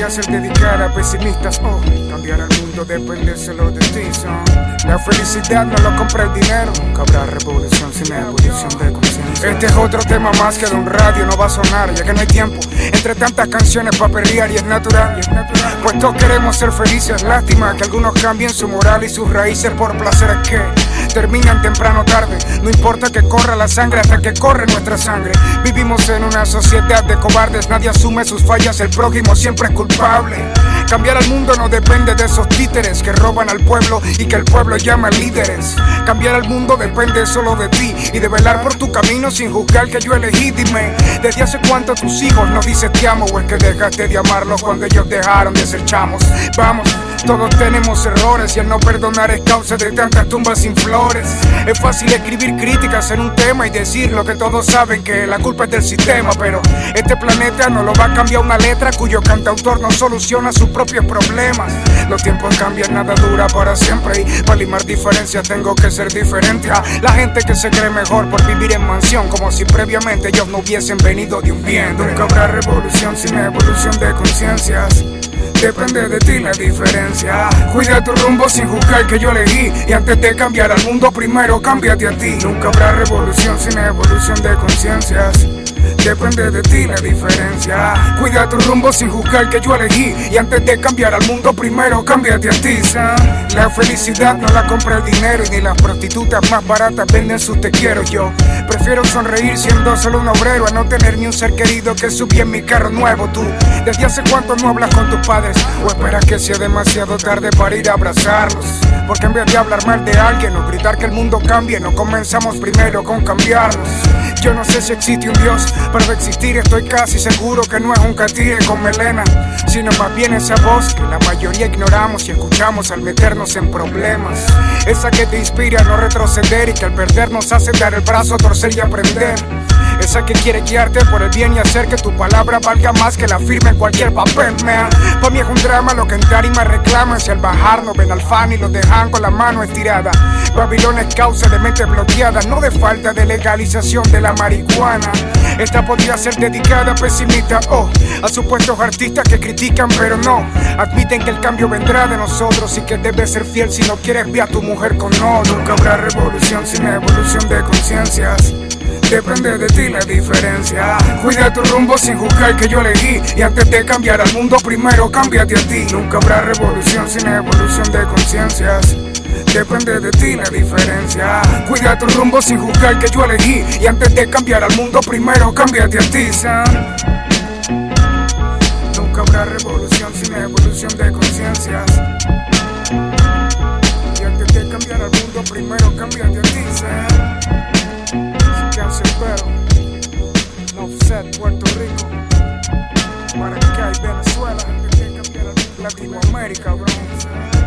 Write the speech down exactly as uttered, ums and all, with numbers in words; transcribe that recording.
ser dedicada a pesimistas. Oh, cambiar el mundo depende solo de ti, son. La felicidad no lo compra el dinero. Nunca habrá revolución sin evolución de conciencia. Este es otro tema más que de un radio no va a sonar, ya que no hay tiempo entre tantas canciones para perrear y es natural. Pues todos queremos ser felices, lástima que algunos cambien su moral y sus raíces por placeres que terminan temprano o tarde. No importa que corra la sangre hasta que corre nuestra sangre. Vivimos en una sociedad de cobardes, nadie asume sus fallas, el prójimo siempre es culpable. Cambiar al mundo no depende de esos títeres que roban al pueblo y que el pueblo llama líderes. Cambiar al mundo depende solo de ti y de velar por tu camino sin juzgar que yo elegí. Dime, ¿desde hace cuánto tus hijos no dicen te amo o es que dejaste de amarlos cuando ellos dejaron de ser chamos? Vamos, todos tenemos errores y el no perdonar es causa de tantas tumbas sin flores. Es fácil escribir críticas en un tema y decir lo que todos saben, que la culpa es del sistema, pero este planeta no lo va a cambiar una letra cuyo cantautor no soluciona sus propios problemas. Los tiempos cambian, nada dura para siempre y para limar diferencias tengo que ser diferente a la gente que se cree mejor por vivir en mansión, como si previamente ellos no hubiesen venido de un viento. Nunca habrá revolución sin evolución de conciencias. Depende de ti la diferencia. Cuida tu rumbo sin juzgar que yo elegí. Y antes de cambiar al mundo primero cámbiate a ti. Nunca habrá revolución sin evolución de conciencias. Depende de ti la diferencia. Cuida tu rumbo sin juzgar que yo elegí. Y antes de cambiar al mundo primero cámbiate a ti, ¿sabes? La felicidad no la compra el dinero y ni las prostitutas más baratas venden sus te quiero. Yo prefiero sonreír siendo solo un obrero a no tener ni un ser querido que subí en mi carro nuevo. Tú, ¿desde hace cuánto no hablas con tus padres? ¿O esperas que sea demasiado tarde para ir a abrazarlos? Porque en vez de hablar mal de alguien o gritar que el mundo cambie, no comenzamos primero con cambiarnos. Yo no sé si existe un Dios, pero de existir estoy casi seguro que no es un catire con melena, sino más bien esa voz que la mayoría ignoramos y escuchamos al meternos en problemas. Esa que te inspira a no retroceder y que al perder nos hace dar el brazo, torcer y aprender. Esa que quiere guiarte por el bien y hacer que tu palabra valga más que la firma en cualquier papel, man. Pa' mí es un drama lo que en tarima reclaman. Si al bajar no ven al fan y lo dejan con la mano estirada. Babilón es causa de mente bloqueada, no de falta de legalización de la marihuana. Esta podría ser dedicada a pesimistas o a supuestos artistas que critican pero no admiten que el cambio vendrá de nosotros y que debes ser fiel si no quieres ver a tu mujer con no. Nunca habrá revolución sin evolución de conciencias. Depende de ti la diferencia. Cuida tu rumbo sin juzgar que yo elegí. Y antes de cambiar al mundo primero cámbiate a ti. Nunca habrá revolución sin evolución de conciencias. Depende de ti la diferencia. Cuida tu rumbo sin juzgar que yo elegí. Y antes de cambiar al mundo primero cámbiate a ti, son. Nunca habrá revolución sin evolución de conciencias. Y antes de cambiar al mundo primero cámbiate a ti, son. Pero no offset Puerto Rico, Maracay, Venezuela, Latinoamérica, bro.